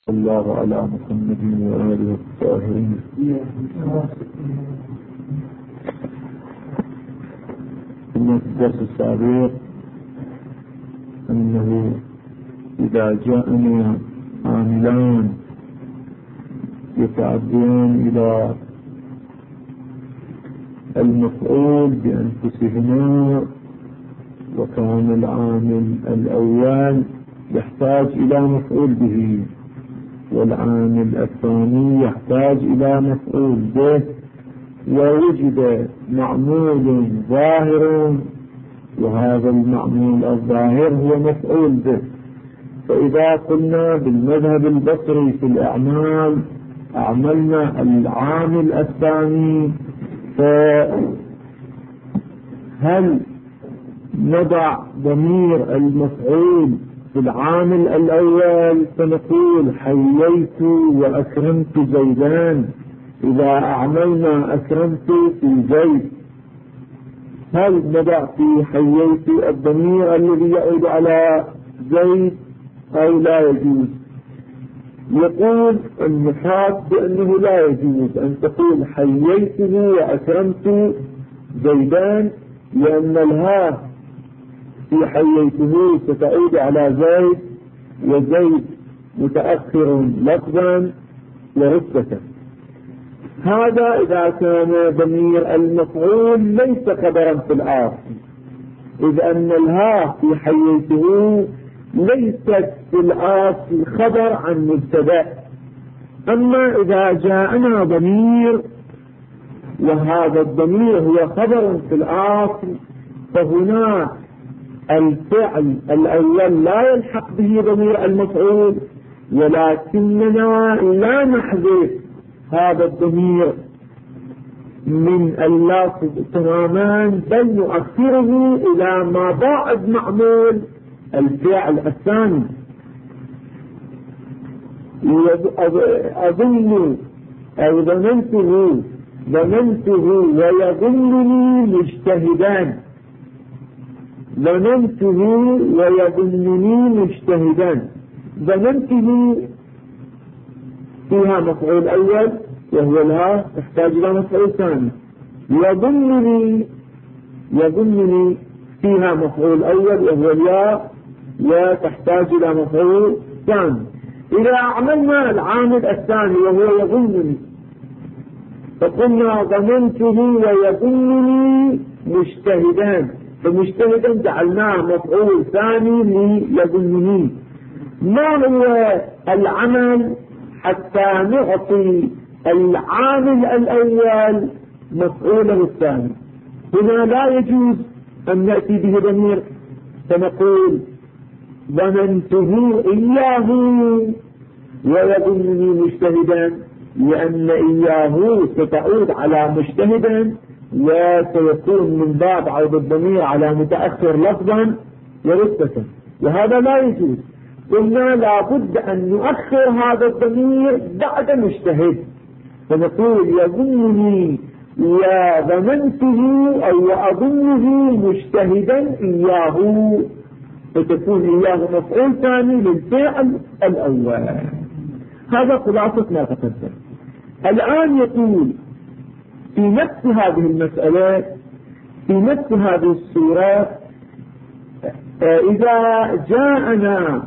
الله على محمد وآله الطاهرين. في الدرس السابق أنه إذا جاءنا عاملان يتعديان إلى المفعول بأنفسهما وكان العامل الأول يحتاج إلى مفعول به والعامل الثاني يحتاج إلى مفعول به، ووجد معمول ظاهر وهذا المعمول الظاهر هو مفعول به. فإذا قلنا بالمذهب البصري في الأعمال أعملنا العامل الثاني، فهل نضع ضمير المفعول في العامل الأول فنقول حييت وأكرمت زيدان؟ إذا أعملنا أكرمت في زيد هل نضع في حييت الضمير الذي يعود على زيد أو لا يجوز؟ يقول النحاة بأنه لا يجوز أن تقول حييته وأكرمت زيدان، لأن الهاء في حييته ستعود على زيد، وزيد متأخر لفظا ورتبة. هذا إذا كان ضمير المفعول ليس خبرا في الآخر، إذ أن الهاء في حييته ليست في الآخر خبر عن مبتدأ. أما إذا جاءنا ضمير وهذا الضمير هو خبر في الآخر، فهنا الفعل الأول لا يلحق به ضمير المفعول، ولكننا لا نحذف هذا الضمير من اللفظ تماما، بل نؤخره إلى ما بعد معمول الفعل الثاني. أظن أو ظننته ويظنني مجتهدان، ظننته ويظنني مجتهدان. ظننته فيها مفعول أول وهو الهاء تحتاج إلى مفعول ثاني، يظنني فيها مفعول أول وهو الياء وتحتاج إلى مفعول ثاني. إذا عملنا العامل الثاني وهو يظنني فقلنا ظننته ويظنني مجتهدان، فمجتهدا جعلناه مفعول ثاني ليظنني. ما هو العمل حتى نعطي العامل الأول مفعوله الثاني؟ هنا لا يجوز أن نأتي به ضمير فنقول ظننته إياه ويظنني مجتهدا، لأن إياه ستعود على مجتهدا وسيكون من باب عود الضمير على متأخر لفظا ورتبة، وهذا لا يجوز. قلنا لابد أن نؤخر هذا الضمير بعد مجتهد، فنقول يظنني وظننته أو وأظنه مجتهدا إياه، فتكون إياه مفعول ثاني للفعل الأول. هذا خلاصة ما تقدم. الآن يقول في نفس هذه المسألة في نفس هذه الصورة إذا جاءنا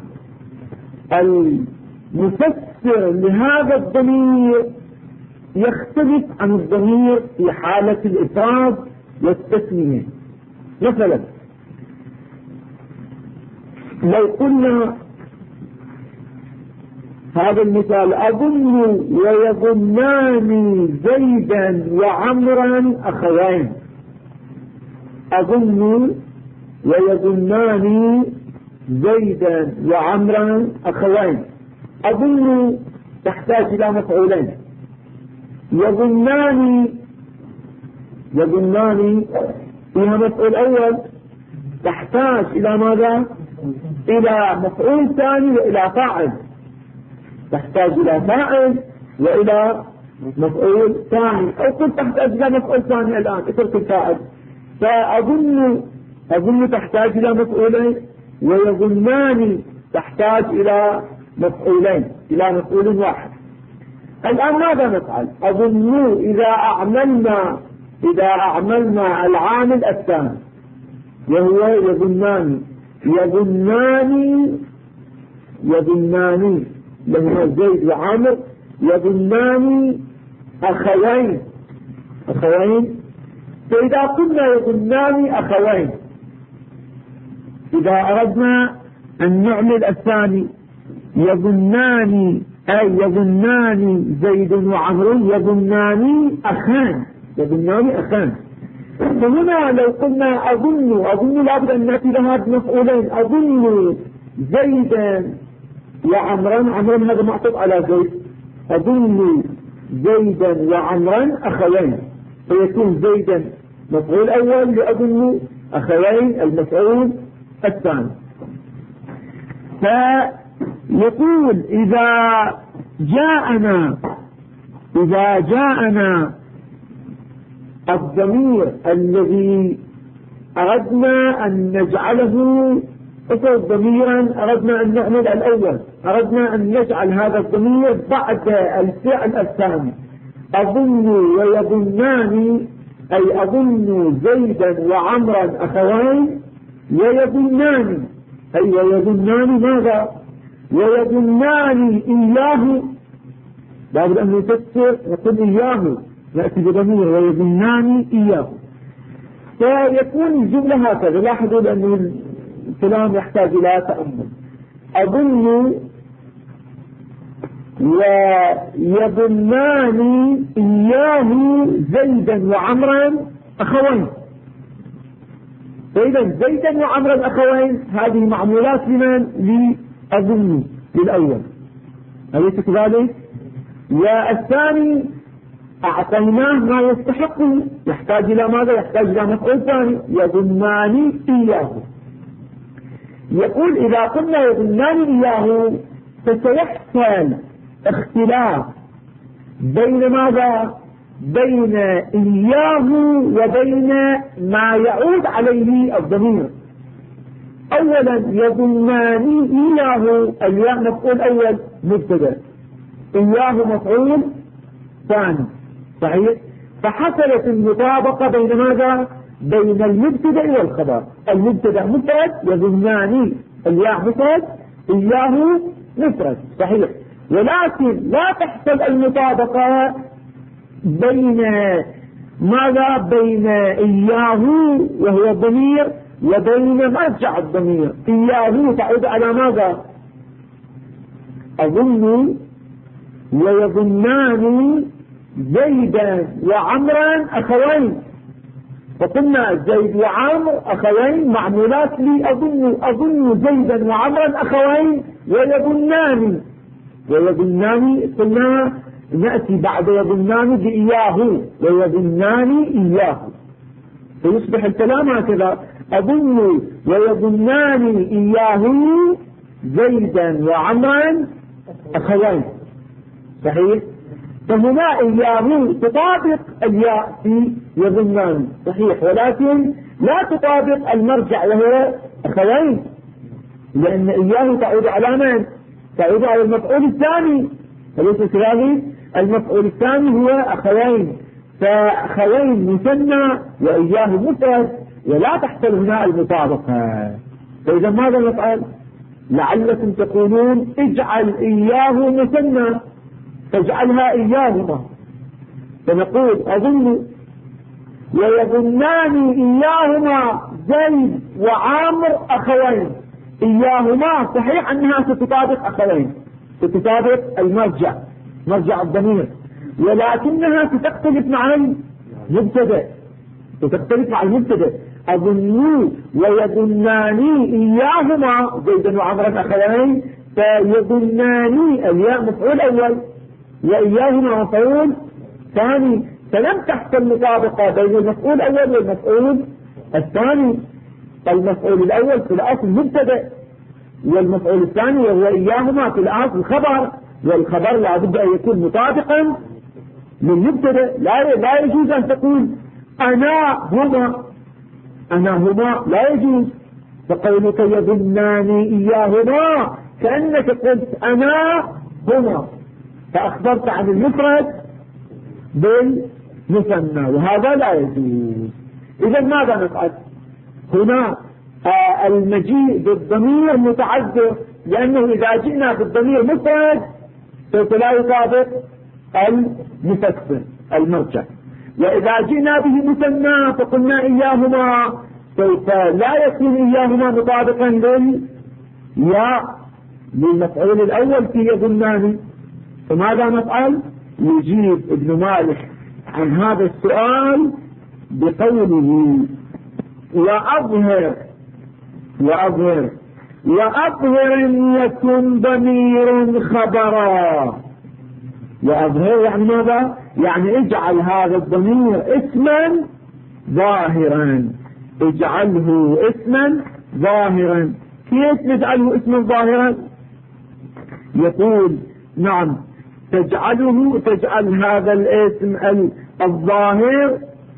المفسر لهذا الضمير يختلف عن الضمير في حالة الإفراد والتثنية. مثلا لو قلنا هذا المثال أظن ويظنان زيدا وعمرا أخوين، أظن ويظنان زيدا وعمرا أخوين. أظن تحتاج إلى مفعولين، يظنان فيها مفعول أول تحتاج إلى ماذا؟ إلى مفعول ثاني وإلى فاعل، تحتاج إلى فاعل وإلى مفعول ثاني، أو كنت تحتاج إلى مفعول ثاني الآن اترك الفاعل. فأظن تحتاج إلى مفعولين ويظنان تحتاج إلى مفعولين. إلى مفعول واحد. الآن ماذا نفعل؟ أظن إذا أعملنا العامل الثاني وهو يظنان لهما زيد وعامر، يظنان أخوين. فإذا قلنا يظنان أخوين، إذا أردنا أن نعمل الثاني يظنان زيد وعمر يظنان أخان. فهنا لو قلنا أظن لابد أن نأتي لها بمفعولين، أظن زيدا وعمرا، هذا معطوف على زيد، أظن زيدا وعمرا أخوين، فيكون زيدا مفعول أول لأظن، أخوين المفعول الثاني. فيقول إذا جاءنا الضمير الذي أردنا أن نجعله ضميرا، أردنا أن نعمل الأول، أردنا أن نجعل هذا الضمير بعد الفعل الثاني، أظن ويظنان، أي أظن زيدا وعمرا أخوين، ويظنان أي ويظنان ماذا؟ ويظنان إياه، لابد أن نفسر نقول إياه، نأتي بضمير ويظنان إياه، فيكون الجملة هكذا. لاحظوا لأن الكلام يحتاج إلى تأمل. أظن ويظنان إياه زيدا وعمرا أخوين، فإذا زيدا وعمرا أخوين هذه معمولات لمن؟ لأظن للأول، أليس كذلك؟ والثاني أعطيناه ما يستحقه، يحتاج إلى ماذا؟ يحتاج إلى مفعول ثاني، يظنان إياه. يقول إذا قلنا يظنان إياه فسيحصل اختلاف بين ماذا؟ بين إياه وبين ما يعود عليه الضمير. أولا يظنان إياه، الياء مفعول أول مبتدأ، إياه مفعول ثاني، صحيح؟ فحصلت المطابقة بين ماذا؟ بين المبتدأ والخبر. المبتدأ مفرد، يظنان الياء مفرد، إياه مفرد، صحيح. ولكن لا تحصل المطابقة بين ماذا؟ بين إياه وهو الضمير وبين مرجع الضمير. إياه تعود على ماذا؟ أظن ويظنان زيدا وعمرا أخوين، فقلنا زيد وعمر أخوين معمولات لي أظن زيدا وعمرا أخوين، ويظنان قلنا نأتي بعد يظنان بإياه، ويظنان إياه، فيصبح الكلام هكذا: أظن ويظنان إياه زيدا وعمرا أخوين، صحيح؟ فهنا إياه تطابق الياء في يظنان، صحيح، ولكن لا تطابق المرجع وهو أخوين، لأن إياه تعود على من؟ تعود على المفعول الثاني، أليس كذلك؟ المفعول الثاني هو أخوين، فأخوين مثنى وإياه مفرد، ولا تحصل هنا المطابقة. فإذا ماذا نفعل؟ لعلكم تقولون اجعل إياه مثنى، فاجعلها إياهما، فنقول أظن ويظنان إياهما زيد وعامر أخوين، إياهما صحيح أنها ستطابق أخوين، ستطابق المرجع، مرجع الضمير، ولكنها ستختلف مع المبتدأ، أظن ويظنان إياهما زيدا وعمرا أخوين، فيظنان الياء مفعول أول وإياهما مفعول ثاني، فلم تحصل مطابقة بين المفعول الأول والمفعول الثاني. المفعول الأول في الأصل مبتدأ، والمفعول الثاني وهو إياهما في الأصل خبر، والخبر لا بد أن يكون مطابقا للمبتدأ. لا يجوز أن تقول أنا هما، لا يجوز. فقولك يظنان إياهما كأنك قلت أنا هنا فأخبرت عن المفرد بالمثنى، وهذا لا يجوز. إذا ماذا نفعل هنا؟ المجيء بالضمير متعذر، لأنه إذا جئنا بالضمير مفرد سوف لا يطابق المفسر المرجع، وإذا جئنا به مثنى فقلنا إياهما سوف لا يكون إياهما مطابقا للمفعول الأول في يظنان. فماذا نفعل؟ يجيب ابن مالك عن هذا السؤال بقوله وأظهر إن يكن ضمير خبرا. وأظهر يعني ماذا؟ يعني اجعل هذا الضمير اسما ظاهرا، اجعله اسما ظاهرا. كيف نجعله اسما ظاهرا؟ يقول يقول تجعل هذا الاسم الظاهر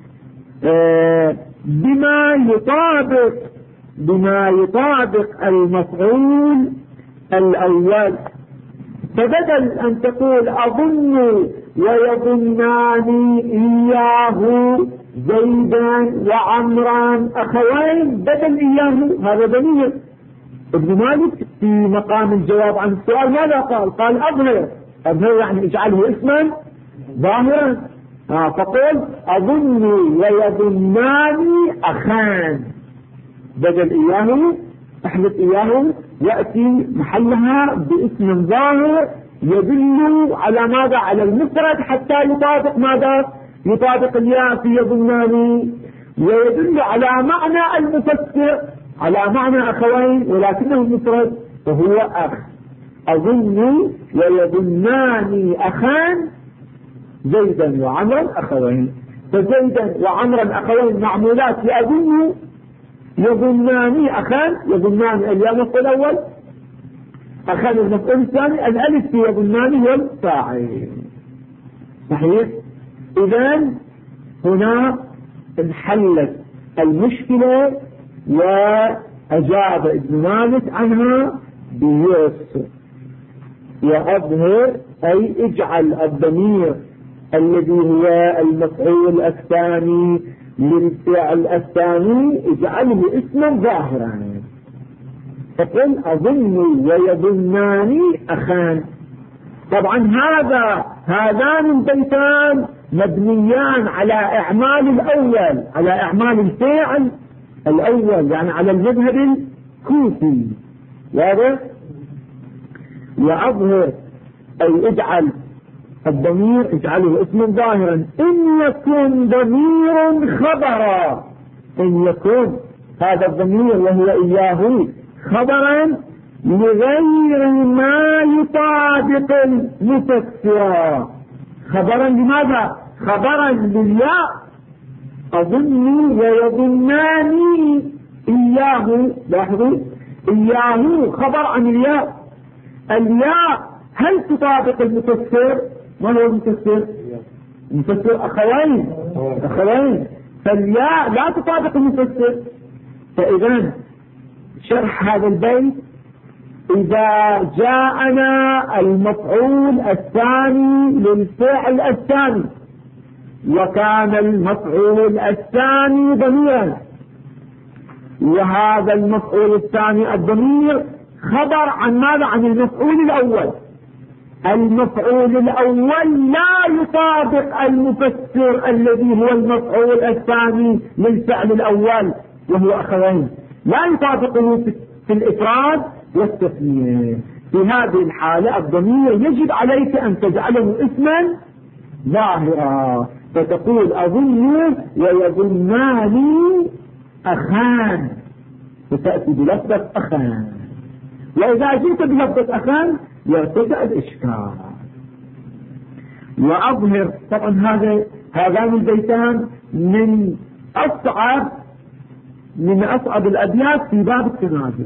بما يطابق المفعول الأول. فبدل أن تقول أظن ويظنان إياه زيدا وعمران أخوين، بدل إياه هذا ضمير. ابن مالك في مقام الجواب عن السؤال ماذا قال؟ قال أظهر يعني اجعله اسما ظاهرا. فقل أظن ويظنان أخان، بدل إياه احدث إياه يأتي محلها باسم ظاهر يدل على ماذا؟ على المفرد، حتى يطابق ماذا؟ يطابق الياء في يظنان، ويدل على معنى المفسر، على معنى أخوين ولكنه مفرد وهو أخ. أظن ويظنان أخان زيدا وعمرا أخوين، فزيدا وعمرا أخوين معمولات لأظن، يظنان أخان، يظنان الياء المفعول الأول، أخان المفعول الثاني، الألف في يظنان هو الفاعل. صحيح؟ إذن هنا انحلت المشكلة وأجاب ابن مالك عنها بيسر. وأظهر أي اجعل الضمير الذي هو المفعول الثاني للفعل الثاني اجعله اسما ظاهرا. فقل أظن ويظنان أخان. طبعا هذان البيتان مبنيان على إعمال الأول، على إعمال الفعل الأول، يعني على المذهب الكوفي. واضح؟ وأظهر أي اجعل الضمير اجعله اسما ظاهرا إن يكون ضمير خبرا. إن يكون هذا الضمير وهو إياه خبرا لغير ما يطابق المفسر. خبرا لماذا؟ خبرا للياء. أظن ويظنان إياه، لاحظوا إياه خبر عن الياء. الياء هل تطابق المفسر؟ ما هو المفسر؟ المفسر أخوين، فالياء لا تطابق المفسر. فإذا شرح هذا البيت: إذا جاءنا المفعول الثاني للفعل الثاني وكان المفعول الثاني ضميرا، وهذا المفعول الثاني الضمير خبر عن ماذا؟ عن المفعول الأول. المفعول الأول لا يطابق المفسر الذي هو المفعول الثاني للفعل الأول وهو أخوين، لا يطابقه في الإفراد والتثنية. في هذه الحالة الضمير يجب عليك أن تجعله اسما ظاهرا، فتقول أظن ويظنان أخان، وتأتي بلفظة أخان. وإذا جئت بلفظة أخان يرتفع الإشكال. وأظهر، طبعا هذان البيتان من أصعب الأبيات في باب التنازع.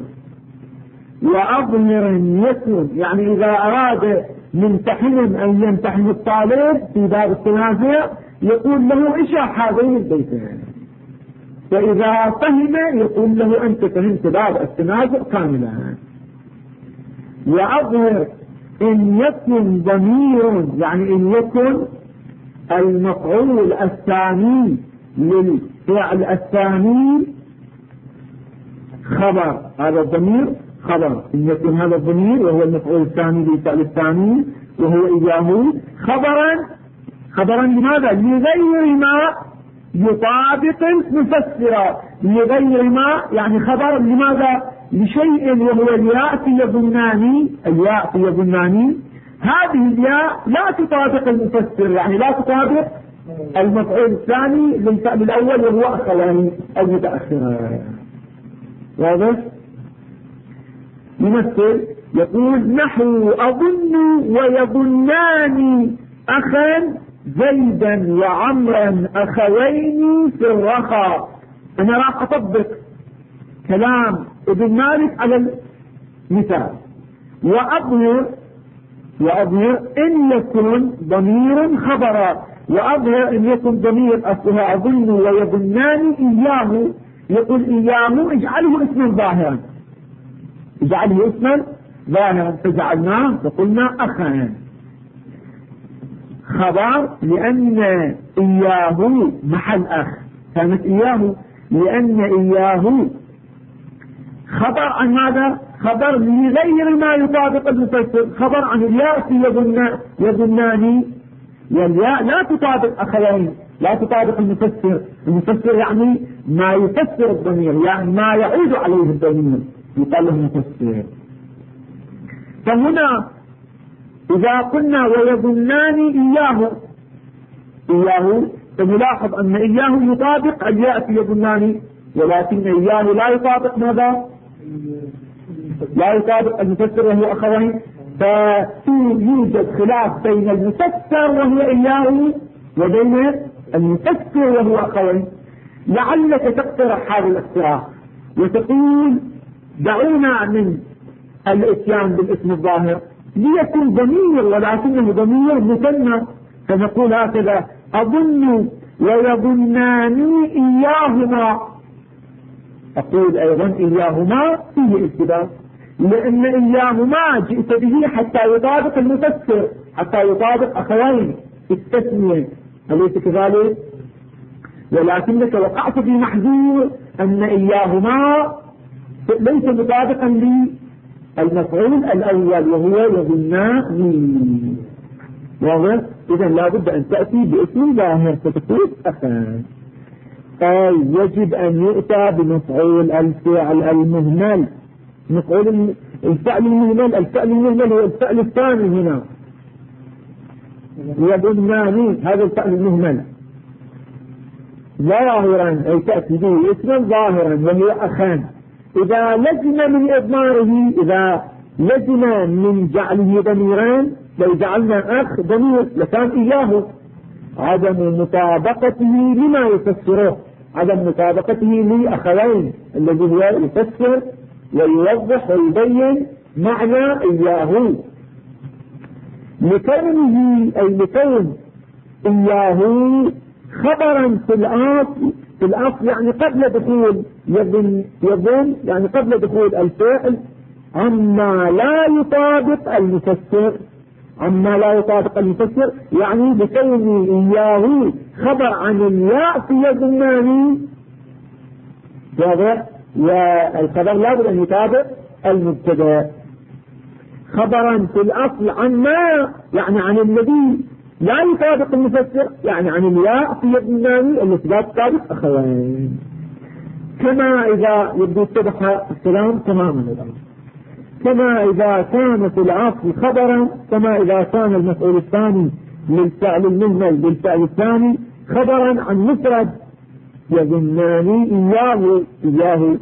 وأظهر يكون، يعني إذا أراد ممتحن أن يمتحن الطالب في باب التنازع يقول له اشرح هذين البيتين، فإذا فهم يقول له أنت فهمت باب التنازع كاملا. وأظهر إن يكن ضمير، يعني إن يكن المفعول الثاني للفعل الثاني خبر، هذا الضمير خبر، إن يكن هذا الضمير وهو المفعول الثاني للفعل الثاني وهو إياه خبرا لماذا؟ لغير ما يطابق المفسر، لغير ما يعني خبر لماذا؟ لشيء وهو الياء في يظناني، هذه الياء لا تطابق المفسر، يعني لا تطابق المفعول الثاني للفعل الأول وهو أخواني أو متأخران. واضح؟ يمثل يقول نحو أظن ويظنان أخا زيدا وعمرا أخوين في الرخاء. أنا راح أطبق كلام ابن مالك على المثال، وأظهر إن يكون ضمير خبرا، وأظهر إن يكون ضمير أصلها أظن ويظنان إياه، يقول إياه اجعله اسما ظاهرا، فجعلناه وقلنا أخا خبر لأن إياه محل أخ، كانت إياه لأن إياه خبر عن ماذا؟ خبر لغير ما يطابق المفسر، خبر عن الياء في يظنان، والياء لا تطابق أخوين، لا تطابق المفسر يعني ما يفسر الضمير، يعني ما يعود عليه الضمير يقال له مفسر. فهنا إذا قلنا ويظنان إياه فنلاحظ أن إياه يطابق الياء في يظنان، ولكن إياه لا يطابق ماذا؟ لا يطابق المفسر وهو أخوين، فيوجد خلاف بين المفسر وهو إياه وبين المفسر وهو أخوين. لعلك تقترح هذا الاقتراح وتقول دعونا من الاتيان بالاسم الظاهر ليكن ضمير ولكنه ضمير مثنى، فنقول هكذا أظن ويظنان إياهما، أقول أيضا إياهما فيه التباس، لأن إياهما جئت به حتى يطابق المفسر، حتى يطابق أخوين التسمية، أليس كذلك؟ ولكنك وقعت في محذور أن إياهما ليس مطابقا للمفعول الأول وهو يظنان. واضح؟ إذا لابد أن تأتي باسم ظاهر فتكون أخا. يجب أن يؤتى بمفعول الفعل المهمل، مفعول الفعل المهمل، الفعل المهمل هو الفعل الثاني هنا، يظنان هذا الفعل المهمل ظاهرا أي تأتي به اسما ظاهرا وهو أخان. إذا لزم من إضماره، إذا لزم من جعله ضميران، لو جعلنا أخ ضمير لكان إياه، عدم مطابقته لما يفسره، عدم مطابقته لأخوين الذي هو يفسر ويوضح ويبين معنى إياه، لكونه أي لكون إياه خبرا في الأصل يعني قبل دخول يظن يعني قبل دخول الفعل عما لا يطابق المفسر، يعني بكون إياه خبر عن الياء في يظنان، والخبر لابد أن يطابق المبتدا، خبرا في الأصل عن ما يعني عن الذي لا يطابق المفسر، يعني عن الياء في يظنان التي لا تطابق أخوين. كما إذا يبدو اتضح الكلام تماما الآن، كما إذا كان في الأصل خبرا، كما إذا كان المفعول الثاني للفعل المهمل بالفعل الثاني خبرا عن مفرد يظنان إياه،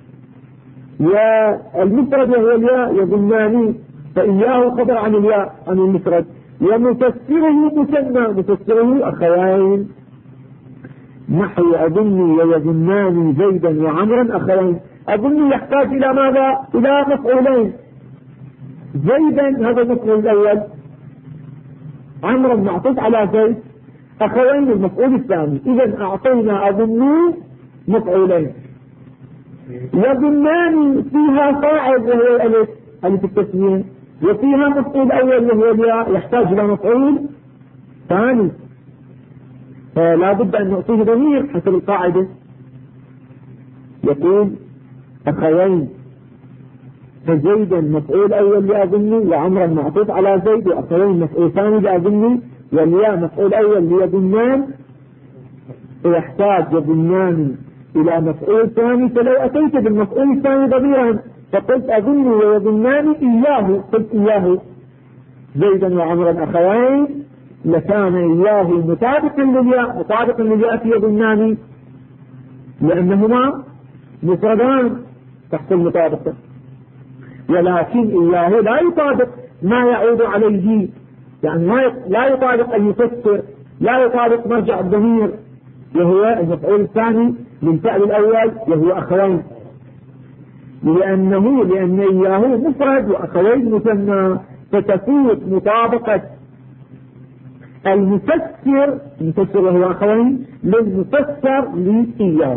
والمفرد وهو الياء يظنان، فإياه خبر عن الياء عن المفرد، ومفسره مثنى مفسره أخوين، نحو أظن ويظنان زيدا وعمرا أخوين. أظن يحتاج إلى ماذا؟ إلى مفعولين، زيدا هذا المفعول الأول، عمرا معطوف على زيد، أخوين المفعول الثاني، إذا أعطينا أظن مفعولين. يظنان فيها فاعل وهو ألف التسمية، وفيها مفعول أول وهو الياء يحتاج إلى مفعول ثاني، فلا بد أن نعطيه ضمير حسب القاعدة، يكون أخوين، فزيدا مفعول أول لأظني وعمرا معطوف على زيد، وأخوين مفعول ثاني لأظني، والياء مفعول أول ليظنان، ويحتاج يظنان إلى مفعول ثاني. فلو أتيت بالمفعول الثاني ضميرا فقلت أظن ويظنان إياه، قلت إياه زيدا وعمرا أخوين، لكان إياه مطابقا للياء، مطابقا للياء في يظنان، لأنهما مفردان تحت المطابقة. ولكن إياه لا يطابق ما يعود عليه، يعني لا يطابق أن يفسر، لا يطابق مرجع الضمير، وهو المفعول الثاني للفعل الأول وهو أخوين، لأن إياه مفرد وأخوين مثنى، فتفوت مطابقة المفسر وهو أخوين للمفسر لإياه،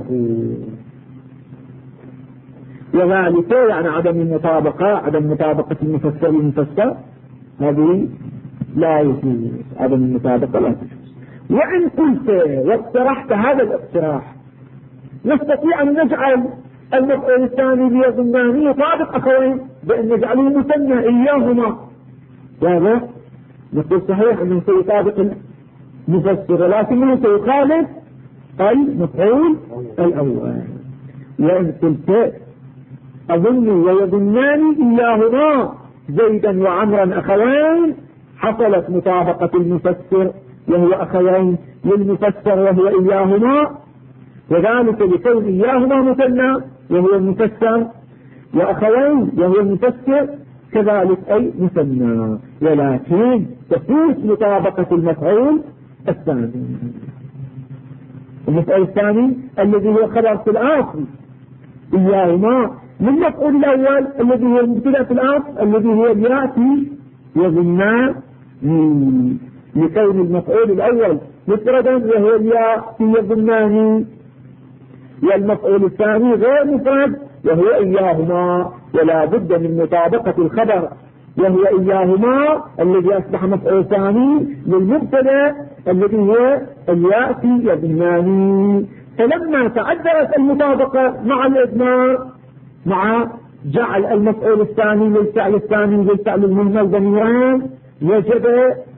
وذلك يعني عدم مطابقة المفسر للمفسر، هذه لا يجوز، عدم المطابقة لا تجوز. وإن قلت واقترحت هذا الاقتراح نستطيع أن نجعل المفعول الثاني ليظنان يطابق أخوين بأن نجعله مثنى إياهما، واضح؟ نقول صحيح أنه سيطابق المفسر ولكنه سيخالف المفعول الأول. وإن قلت أظن ويظنان إياهما زيدا وعمرا أخوين، حصلت مطابقة المفسر وهو أخوين للمفسر وهو إياهما، وذلك لكون إياهما مثنى وهو المفسر، وأخوين وهو المفسر كذلك أي مثنى، ولكن تفوت مطابقة المفعول الثاني. المفعول الثاني الذي هو خبر في الآخر إياهما من المفعول الأول الذي هو المبتدأ في الأصل الذي هو يأتي يظنان، لكون المفعول الأول مفردا وهو الياء يظنان، والمفعول الثاني غير مفرد وهو إياهما، ولا بد من مطابقة الخبر وهو إياهما الذي أصبح مفعول ثاني للمبتدأ الذي هو الياء يظنان. فلما تعذرت المطابقة مع الإضمار مع جعل المفعول الثاني للفعل الثاني للفعل المهمل ضميران وجب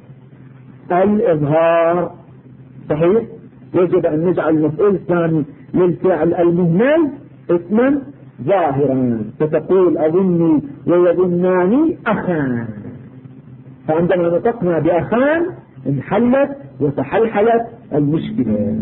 الإظهار. صحيح، يجب أن نجعل المفعول الثاني للفعل المهمل اسما ظاهرا، فتقول أظني ويظناني أخان، فعندما نطقنا بأخان انحلت وتحلحلت المشكلة.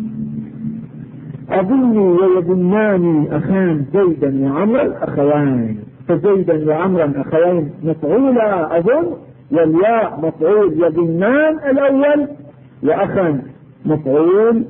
أظني ويظناني أخان زيدا وعمرا أخوان، فزيدا وعمرا أخوين مفعولا أظن، والياء مفعول يظنان الأول، وأخا مفعول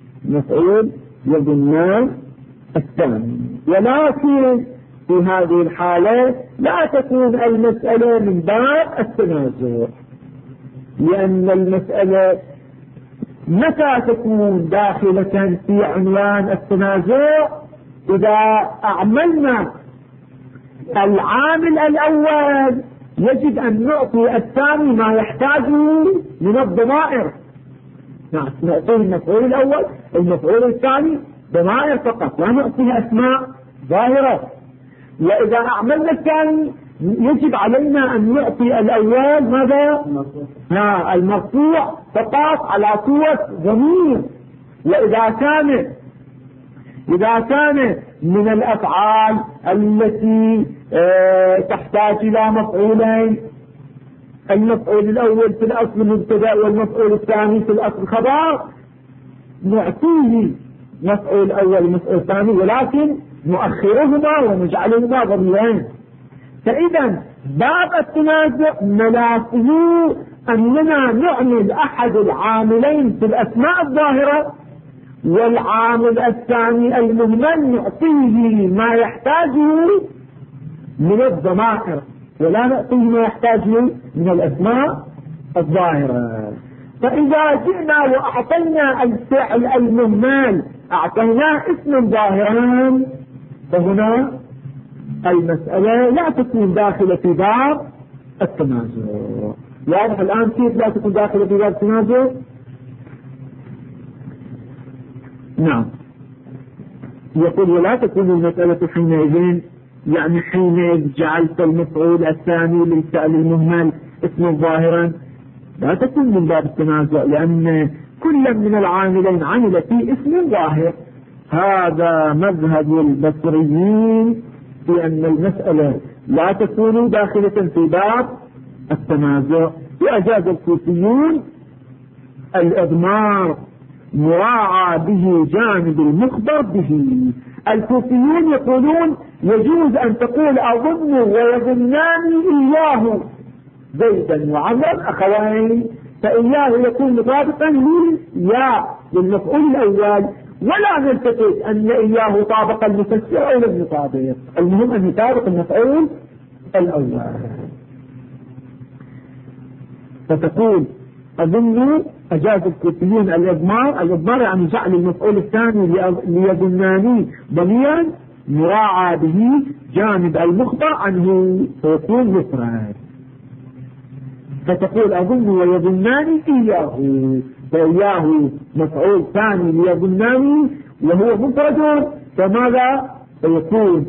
يظنان الثاني. ولكن في هذه الحالة لا تكون المسألة من باب التنازع، لأن المسألة متى تكون داخلة في عنوان التنازع؟ إذا أعملنا العامل الأول يجب أن نعطي الثاني ما يحتاجه من الضمائر، نعطيه المفعول الأول المفعول الثاني ضمائر فقط، لا نعطيه أسماء ظاهرة. وإذا أعملنا الثاني يجب علينا أن نعطي الأول ماذا؟ المرفوع فقط على صورة ضمير. وإذا كان من الأفعال التي تحتاج إلى مفعولين، المفعول الأول في الأصل المبتدأ والمفعول الثاني في الأصل خبر، نعطيه مفعول أول ومفعول ثاني، ولكن نؤخرهما ونجعلهما ضميرين. فإذا باب التنازع ملاكه أننا نعمل أحد العاملين في الأسماء الظاهرة، والعامل الثاني المهمل نعطيه ما يحتاجه من الضمائر، ولا نعطيه ما يحتاجه من الأسماء الظاهرة. فإذا جئنا وأعطينا الفعل المهمل أعطيناه اسما ظاهرا، فهنا المسألة لا تكون داخلة في باب التنازع. واضح الآن كيف لا تكون داخلة في باب التنازع؟ نعم. يقول ولا تكون المسألة حينئذ، يعني حينئذ جعلت المفعول الثاني للفعل المهمل اسما ظاهرا، لا تكون من باب التنازع، لأن كل من العاملين عمل في اسم ظاهر. هذا مذهب البصريين في أن المسألة لا تكون داخلة في باب التنازع. وأجاز الكوفيون الإضمار مراعى به جانب المخبر به. الكوفيون يقولون يجوز أن تقول أظن ويظنان إياه زيدا وعمر أخوين، فإياه يكون مطابقا لليا للمفعول الأول، ولا نلتفت أن إياه طابق المفسر أو لم يطابق، المهم أن يطابق المفعول الأول. فتقول أظن أجاز الكوفيون الإضمار يعني جعل المفعول الثاني ليظناني ضميرا مراعى به جانب المخبر عنه فيكون مفرد. فتقول أظن ويظناني إياه، فإياه مفعول ثاني ليظناني وهو مفرد، فماذا فيكون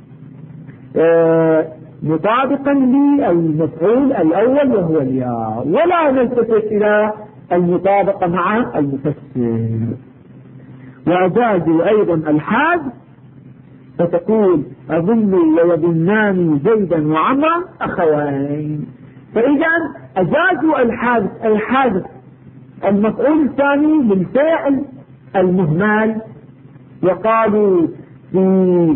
مطابقا للمفعول الأول وهو الياء، ولا نلتفت إلى المطابقة مع المفسر. وأجازوا أيضا الحاد، فتقول أظن ويظنان زيدا وعمرا أخوين. فإذا أجازوا الحاد المفعول الثاني للفاعل المهمل، وقالوا في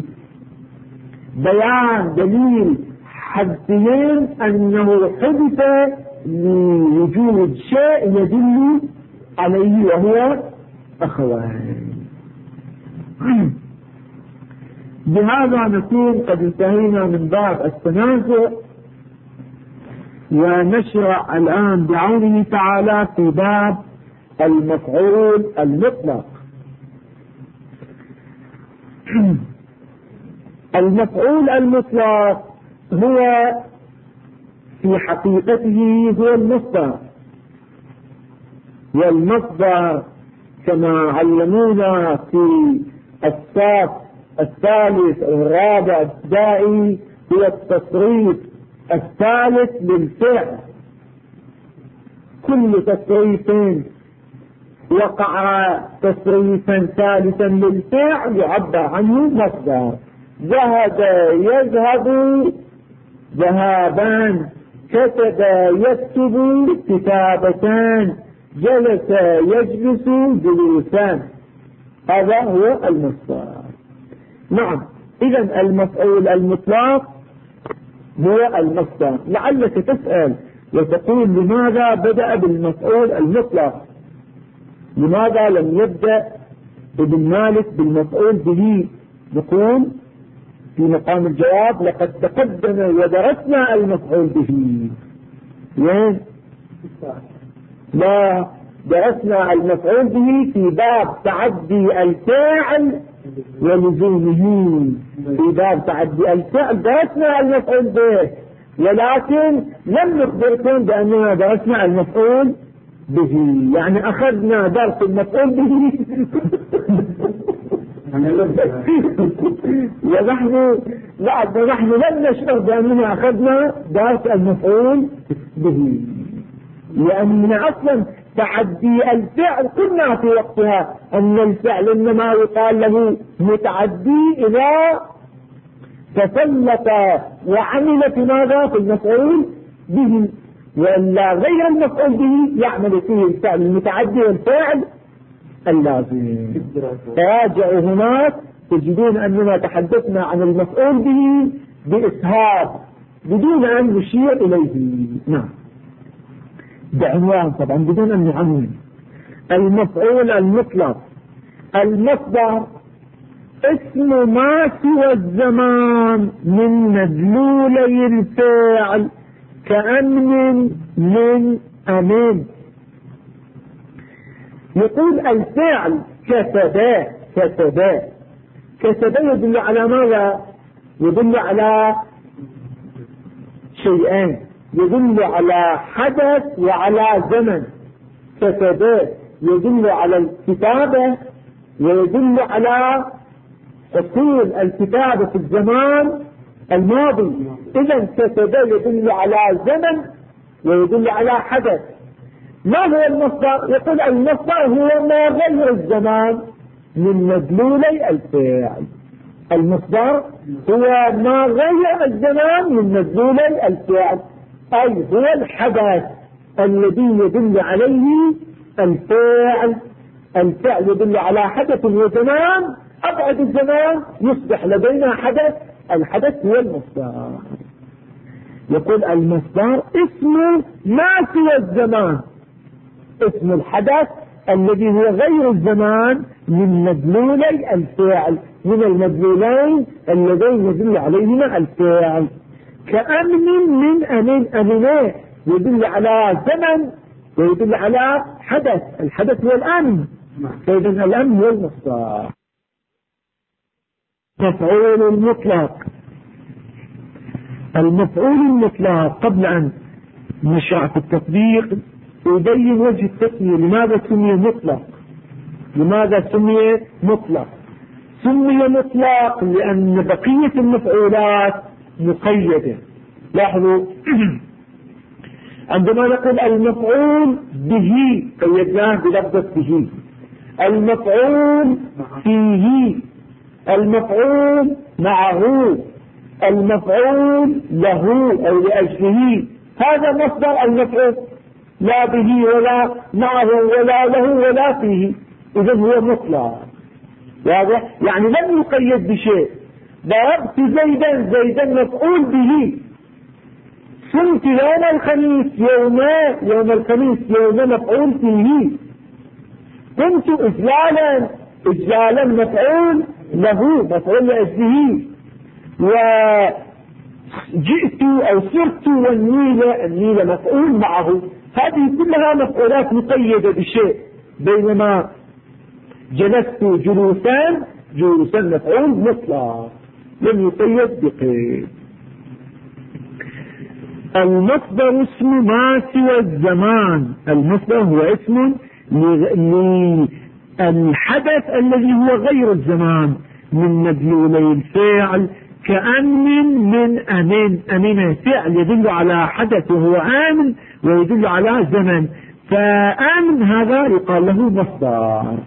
بيان دليل حذفين أنه حدث لوجود شيء يدل عليه وهو أخوان. بهذا نكون قد انتهينا من باب التنازع، ونشرع الآن بعونه تعالى في باب المفعول المطلق. المفعول المطلق هو في حقيقته هو المصدر، والمصدر كما علمونا في الصف الثالث الرابع الابتدائي هو التصريف الثالث للفعل. كل تصريف وقع تصريفا ثالثا للفعل يعبر عنه مصدر. ذهب يذهب ذهابان، كتب يكتب كتابتان، جلس يجلس جلوسان، هذا هو المصدر. نعم، إذا المفعول المطلق هو المصدر. لعلك تسأل وتقول لماذا بدأ بالمفعول المطلق؟ لماذا لم يبدأ ابن مالك بالمفعول به؟ نقول في مقام الجواب لقد تقدم ودرسنا المفعول به. وين؟ لا، درسنا المفعول به في باب تعدي الفاعل ولزومه. في باب تعدي الفعل درسنا المفعول به، ولكن لم نخبركم بأننا درسنا المفعول به، يعني أخذنا درس المفعول به ونحن لم نشعر بأننا أخذنا درس المفعول به، لأن أصلا تعدي الفعل قلنا في وقتها أن الفعل إنما يقال له متعدي إذا تسلط وعمل في ماذا؟ في المفعول به، وإلا غير المفعول به يعمل فيه الفعل المتعدي والفعل اللازم. تراجعوا هناك تجدون أننا تحدثنا عن المفعول به بإسهاب بدون أن نشير إليه. نعم، بعنوان طبعا بدون أن نعنون. المفعول المطلق المصدر اسم ما سوى الزمان من مدلولي الفعل كأمن من أمن. يقول الفعل كسب يدل على ماذا؟ يدل على شيئين. يدل على حدث وعلى زمن. كتب يدل على الكتابة ويدل على حصول الكتابة في الزمان الماضي. إذا كتب يدل على زمن ويدل على حدث. ما هو المصدر؟ يقول المصدر هو ما غير الزمان من مدلولي الفعل. المصدر هو ما غير الزمان من مدلولي الفعل، أي هو الحدث الذي يدل عليه الفعل. الفعل يدل على حدث وزمان، أبعد الزمان يصبح لدينا حدث. الحدث هو المصدر. يقول المصدر اسم ما سوى الزمان، اسم الحدث الذي هو غير الزمان من مدلولي الفعل، من المدلولين اللذين يدل عليهما الفعل. كأمن من أمن، أمنه يدل على زمن ويدل على حدث. الحدث هو الأمن، فإذا الأمن هو المصدر. مفعول المطلق. المفعول المطلق قبل أن نشرع في التطبيق يبين وجه التسمية. لماذا سمي مطلق؟ لماذا سمي مطلق؟ سمي مطلق لأن بقية المفعولات مقيدة. لاحظوا عندما نقول المفعول به قيدناه بلفظة به، المفعول فيه، المفعول معه، المفعول له أو لأجله. هذا مصدر المفعول، لا به ولا معه ولا له ولا فيه. إذا هو مطلق. واضح؟ يعني لم يقيد بشيء. ضربت زيدا، زيدا مفعول به. صمت يوم الخميس، يوم الخميس يوم مفعول فيه. قمت إجلالا، إجلالا مفعول له، مفعول لأجله. وجئت أو صرت والنيل، النيل مفعول معه. هذه كلها مفعولات مقيدة بشيء. بينما جلست جلوسان، جلوسا مفعول مطلق لم يقيد بقيد. المصدر اسم ما سوى الزمان. المصدر هو اسم للحدث الذي هو غير الزمان من مدلولي الفعل. كأمن من أمن، أمن فعل يدل على حدث وهو آمن ويدل على زمن، فآمن هذا يقال له مصدر.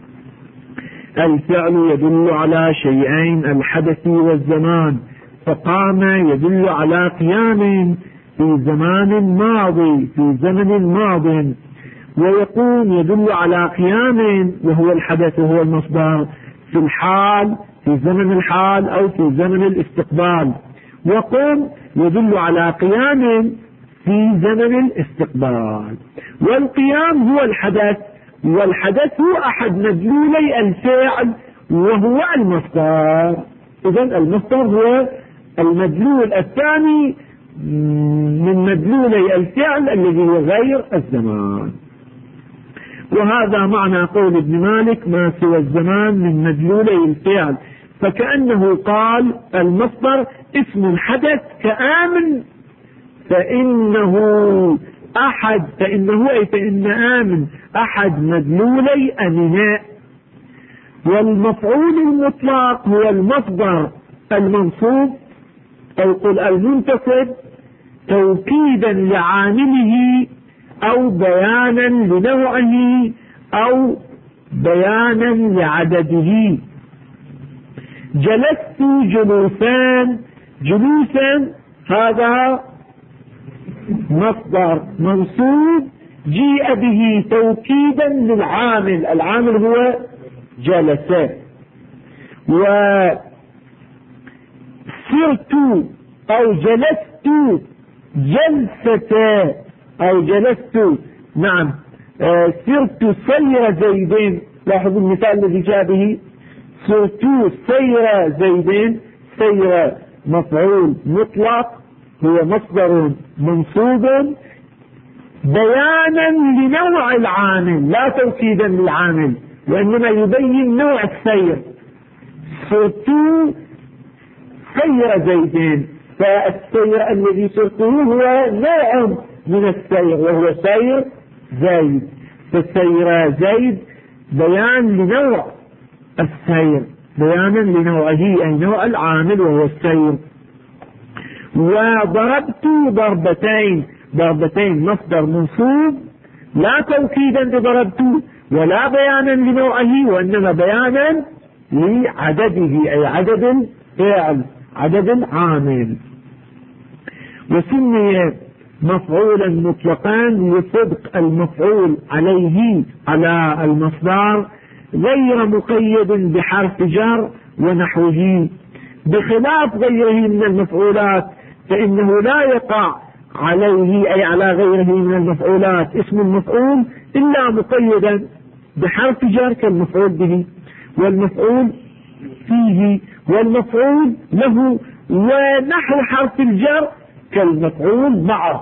الفعل يدل على شيئين، الحدث والزمان. فقام يدل على قيام في زمان ماضي، في زمن ماض. ويقوم يدل على قيام وهو الحدث وهو المصدر في الحال، في زمن الحال أو في زمن الاستقبال. وقم يدل على قيام في زمن الاستقبال. والقيام هو الحدث، والحدث هو أحد مدلولي الفعل وهو المصدر. إذا المصدر هو المدلول الثاني من مدلولي الفعل الذي هو غير الزمان. وهذا معنى قول ابن مالك ما سوى الزمان من مدلولي الفعل. فكأنه قال المصدر اسم حدث كآمن، فإنه أي فإن آمن أحد مدلولي أمناء. والمفعول المطلق هو المصدر المنصوب أو قل المنتصب توكيدا لعامله أو بيانا لنوعه أو بيانا لعدده. جلست جلوسان، جلوسا هذا مصدر منصوب جيء به توكيدا للعامل، العامل هو جلس. وسرت أو جلست جلسة أو جلست، نعم سرت سير زيدين. لاحظوا المثال الذي جاء به، سرت سير زيدين. سير مفعول مطلق هو مصدر منصوب بيانا لنوع العامل لا توكيدا للعامل، وإنما يبين نوع السير. سرت سير زيدين فالسير الذي سرته هو نوع من السير وهو سير زيد، فسير زيد بيان لنوع السير، بيانا لنوعه أي نوع العامل وهو السير. وضربت ضربتين مصدر منصوب لا توكيدا لضربت ولا بيانا لنوعه، وإنما بيانا لعدده أي عدد الفعل، عدد العامل. وسمي مفعولا مطلقا لصدق المفعول عليه على المصدر غير مقيد بحرف جر ونحوه، بخلاف غيره من المفعولات فإنه لا يقع عليه أي على غيره من المفعولات اسم المفعول إلا مقيدا بحرف جر كالمفعول به والمفعول فيه والمفعول له، ونحو حرف الجر كالمفعول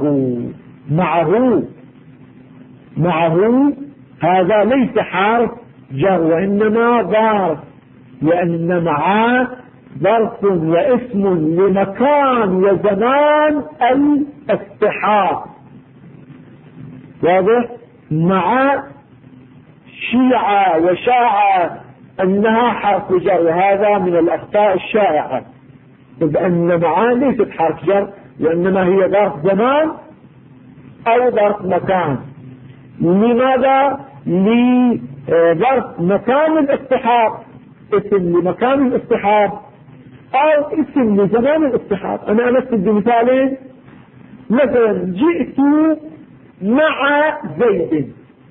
معه هذا ليس حرف جر وإنما ظرف، لأن معه ظرف واسم لمكان وزمان الاصطحاب. واضح؟ مع شيعة وشاعة أنها حرف جر، وهذا من الأخطاء الشائعة، بأن معه ليست حرف جر وإنما هي ظرف زمان أو ظرف مكان. لماذا؟ لظرف مكان الاصطحاب، اسم لمكان الاصطحاب أو اسم لزمان الاصطحاب. أنا أمثل بمثالين، مثلا جئت مع زيد،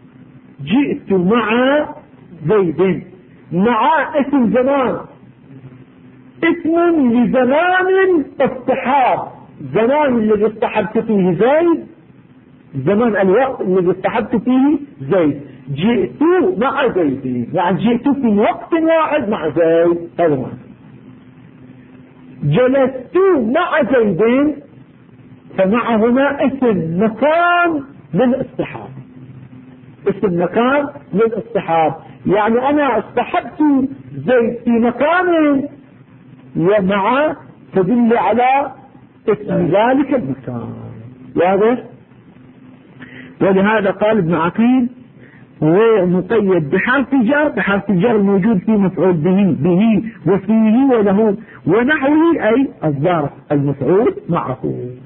مع اسم زمان، اسم لزمان الاصطحاب، زمان الذي اصطحبت فيه زيد، زمان الوقت الذي اصطحبت فيه زيد. جئت مع زيد يعني جئت في وقت واحد مع زيد. هذا جلست مع زيد، فمع هنا اسم مكان للاصطحاب، اسم مكان للاصطحاب، يعني أنا اصطحبت زيد في مكان ومع تدل على اسم ذلك المكان. واضح؟ ولهذا قال ابن عقيل ومقيد بحرف الجر الموجود في مفعول به وفيه وله ونحوه أي الظرف المفعول معه.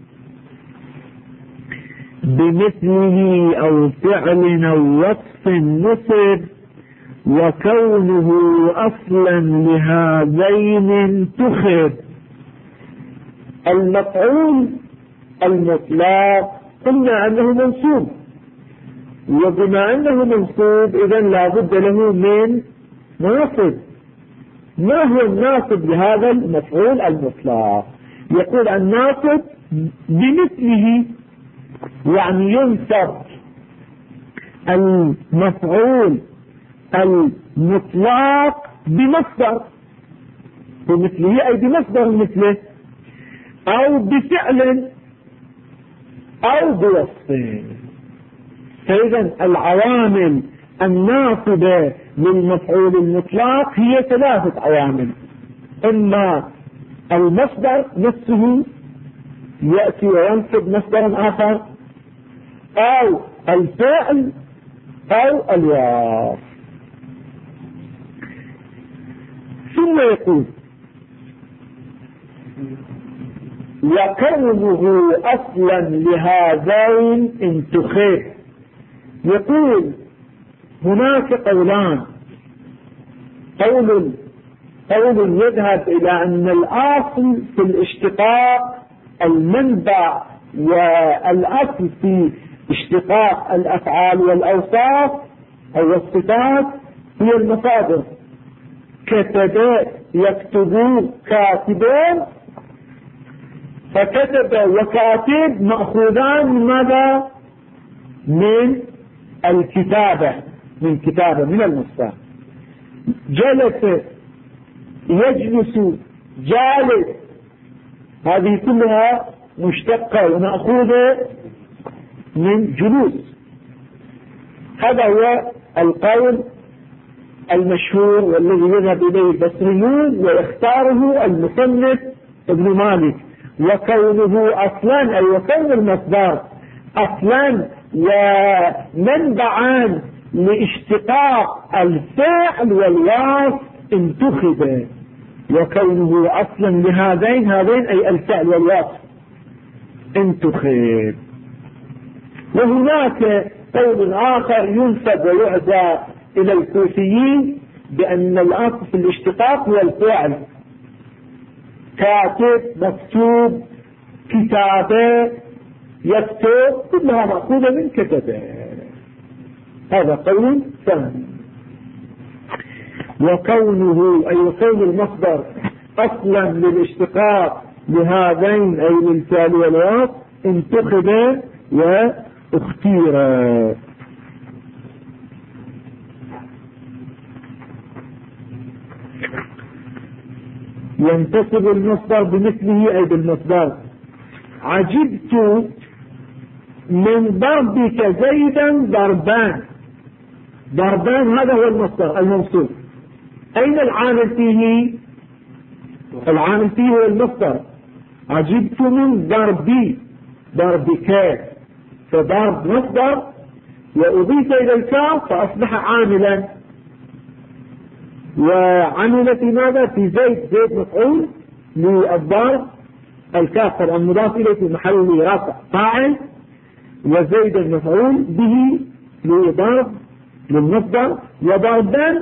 بمثله أو فعل أو وصف نصب وكونه أصلا لهذين انتخب. المفعول المطلق قلنا أنه منصوب، وبما أنه منصوب إذن لا بد له من ناصب. ما هو الناصب لهذا المفعول المطلق؟ يقول الناصب بمثله، يعني ينصب المفعول المطلق بمصدر، بمثله أي بمصدر مثله، أو بفعل أو بوصف. فإذا العوامل الناصبة للمفعول المطلق هي ثلاثة عوامل: إما المصدر نفسه يأتي وينصب مصدرا آخر، أو الفعل أو الوصف. ثم يقول وكونه أصلا لهذين انتخب. يقول هناك قولان، قول يذهب إلى أن الأصل في الاشتقاق المنبع، والأصل في اشتقاق الأفعال والأوصاف أو الصفات هي المصادر. كتب يكتب كاتبون، فكتب وكاتب مأخوذان من ماذا؟ من الكتابة، من المصدر. جلس يجلس جالس، هذه كلها مشتقة ومأخوذة من جلوس. هذا هو القول المشهور والذي يذهب إليه البصريون ويختاره المصنف ابن مالك، وكونه أصلا أي وكون المصدر أصلا ومنبعا لاشتقاق الفعل والوصف انتخب، وكونه أصلا لهذين أي الفعل والوصف انتخب. وهناك قول آخر ينسب ويعزى إلى الكوفيين بأن الأصل في الاشتقاق هو الفعل، كاتب، مكتوب، كتابة، يكتب، كلها مأخوذة من كتبه. هذا قول ثاني. وكونه أي كون المصدر أصلا للاشتقاق لهذين أي للفعل والوصف انتخب واختير. ينتسب المصدر بمثله أي بالمصدر. عجبت من ضربك زيدا ضربان. ضربان هذا هو المصدر الموصول. أين العامل فيه؟ العامل فيه هو المصدر. عجبت من ضربي، ضربك، فضرب مصدر وأضيف إلى الكاف فأصبح عاملا. وعمل في ماذا؟ في زيد. زيد مفعول للضرب، الكاف طبعا مضاف إليه في محل رفع فاعل، وزيد المفعول به لضرب للمصدر، وضربا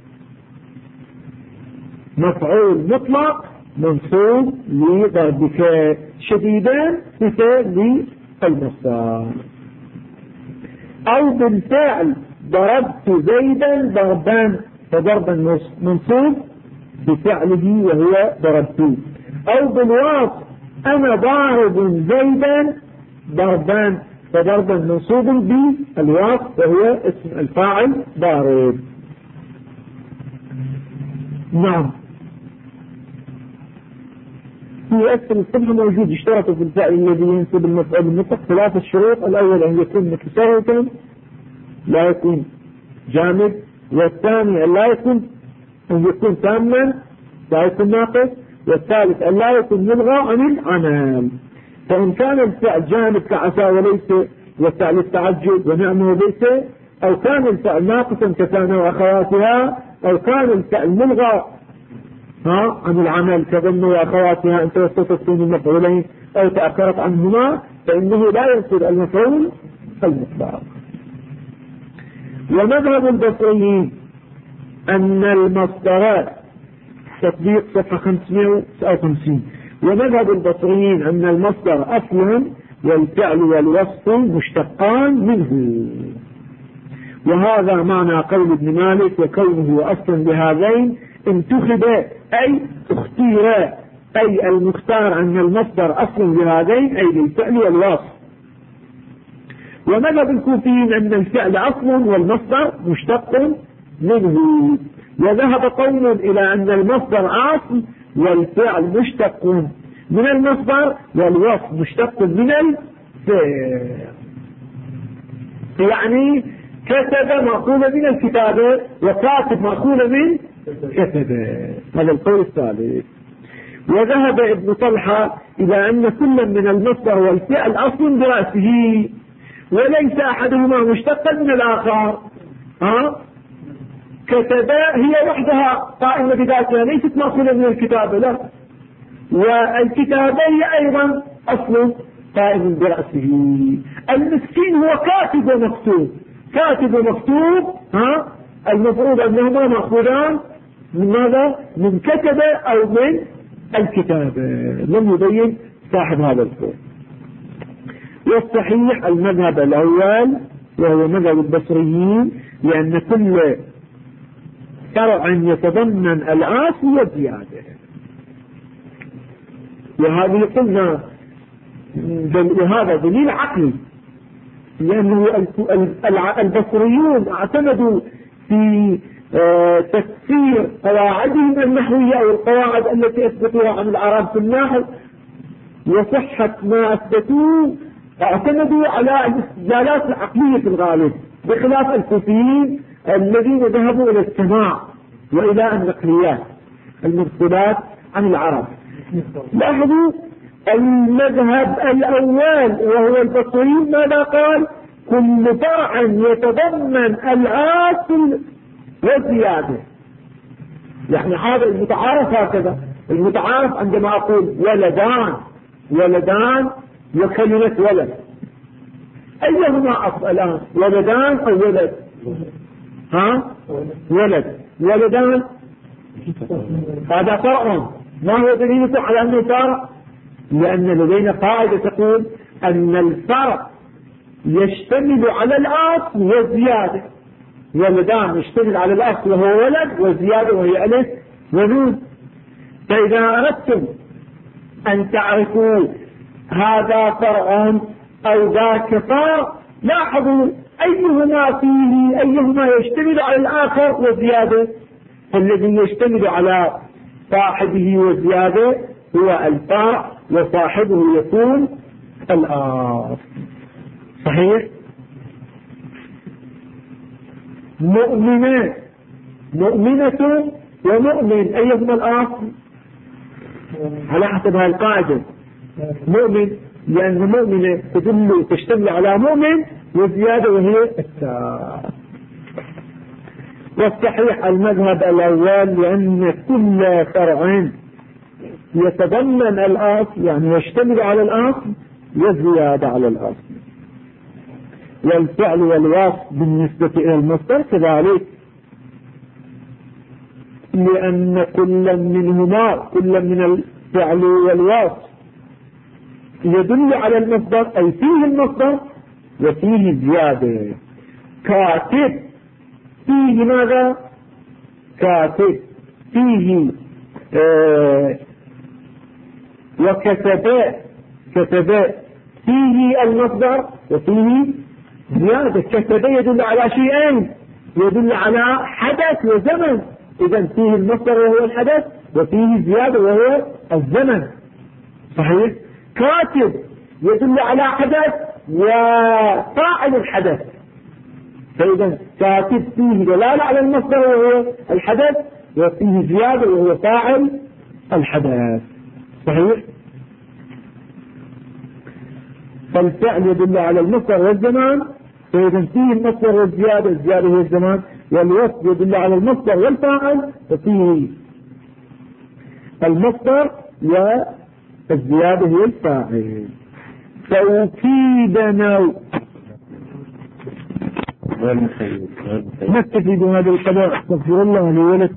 مفعول مطلق منصوب لضربك، شديدا مثال للمصدر. أو بالفعل ضربت زيدا ضربا، فضربا منصوب بفعله وهو ضربته. أو بالوصف أنا ضارب زيدا ضربا، فضربا منصوب بالوصف وهو اسم الفاعل ضارب. نعم، في أسفل الصفحة موجود اشترطوا في الفعل الذي ينسب المفعول بالنطق 3 شروط. الأول أن يكون متساويا لا يكون جامد، والثاني أن يكون تاما لا يكون ناقص، والثالث أن لا يكون ملغى عن العمل. فإن كان الفعل جامد كعسى وليس، والفعل التعجب ونعمه ليس، أو كان الفعل ناقصا ككان وأخواتها، أو كان الفعل ملغى عن العمل كظن وأخواتها أن توسطت بين المفعولين أو تأخرت عنهما، فإنه لا ينصب المفعول المطلق. ومذهب البصريين أن المصدر، تطبيق صفحة 559. ومذهب البصريين أن المصدر أصل والفعل والوصف مشتقان منه، وهذا معنى قول ابن مالك وكونه أصلا لهذين انتخب أي اختير، أي المختار أن المصدر أصل لهذين أي للفعل والوصف. ومذهب الكوفيين أن الفعل أصل والمصدر مشتق منه. وذهب قوم إلى أن المصدر أصل والفعل مشتق من المصدر والوصف مشتق من الفعل. يعني كتب مأخوذ من الكتابة وكاتب مأخوذ من كتبه. هذا القول الثالث. وذهب ابن طلحة إلى أن كل من المصدر والفعل أصل برأسه، وليس أحدهما مشتقا من الآخر. كتبة هي وحدها قائمة بذاتها ليست مأخوذة من الكتابة، لا، والكتابة هي أيضا أصل قائم برأسه. المسكين هو كاتب ومكتوب. كاتب ومكتوب المفروض أنهما مأخوذان من ماذا؟ من كتبة أو من الكتابة. لم يبين صاحب هذا القول. والصحيح المذهب الأول وهو مذهب البصريين، لأن كل فرع يتضمن الأصل والزيادة. وهذه قلنا وهذا دليل عقلي، لأنه البصريون اعتمدوا في تفسير قواعدهم النحوية أو القواعد التي أثبتوها عن العرب في النحو وصحة ما أثبتوه، اعتمدوا على الاستدلالات العقلية في الغالب، بخلاف الكوفيين الذين ذهبوا إلى السماع وإلى النقليات المرسلات عن العرب. لاحظوا المذهب الأول وهو البصري ماذا قال؟ كل فرع يتضمن الأصل والزيادة. يعني هذا المتعارف هكذا. المتعارف عندما أقول ولدان وكلمة ولد، أيهما أصل الآن؟ ولدان أو ولد؟ ولدان هذا فرع. ما هو دليلكم على أنه فرع؟ لأن لدينا قاعدة تقول أن الفرع يشتمل على الأصل والزيادة. ولدان يشتمل على الأصل وهو ولد، والزيادة وهي ألف ونون. فإذا أردتم أن تعرفوا هذا فرع أو ذاك فرع، لاحظوا أيهما يشتمل على الآخر والزيادة. الذي يشتمل على صاحبه والزيادة هو الفرع، وصاحبه يكون الأصل. صحيح؟ مؤمنة ومؤمن، أيهما الأصل؟ على حسب هذه القاعدة مؤمن، لأن مؤمنة تشتمل على مؤمن والزيادة وهي التاء. والصحيح المذهب الأول، لأن كل فرع يتضمن الأصل يعني يشتمل على الأصل والزيادة على الأصل. والفعل والوصف بالنسبة إلى المصدر كذلك، لأن كل من الفعل والوصف يدل على المصدر، أي فيه المصدر وفيه زيادة. كاتب فيه ماذا؟ كاتب فيه كتب فيه المصدر وفيه زيادة. كتب يدل على شيئين، يدل على حدث وزمن. إذن فيه المصدر وهو الحدث، وفيه زيادة وهو الزمن. صحيح؟ كاتب يدل على حدث وفاعل الحدث. فإذا كاتب فيه دلالة على المصدر وهو الحدث، وفيه زيادة وهو فاعل الحدث. صحيح؟ فالفعل يدل على المصدر والزمان، فإذا فيه المصدر والزيادة، الزيادة هي الزمان. والوصف يدل على المصدر والفاعل، ففيه المصدر والزيادة هي الفاعل. توكيدنا نكتفي بهذا القدر. استغفر الله لي ولكم.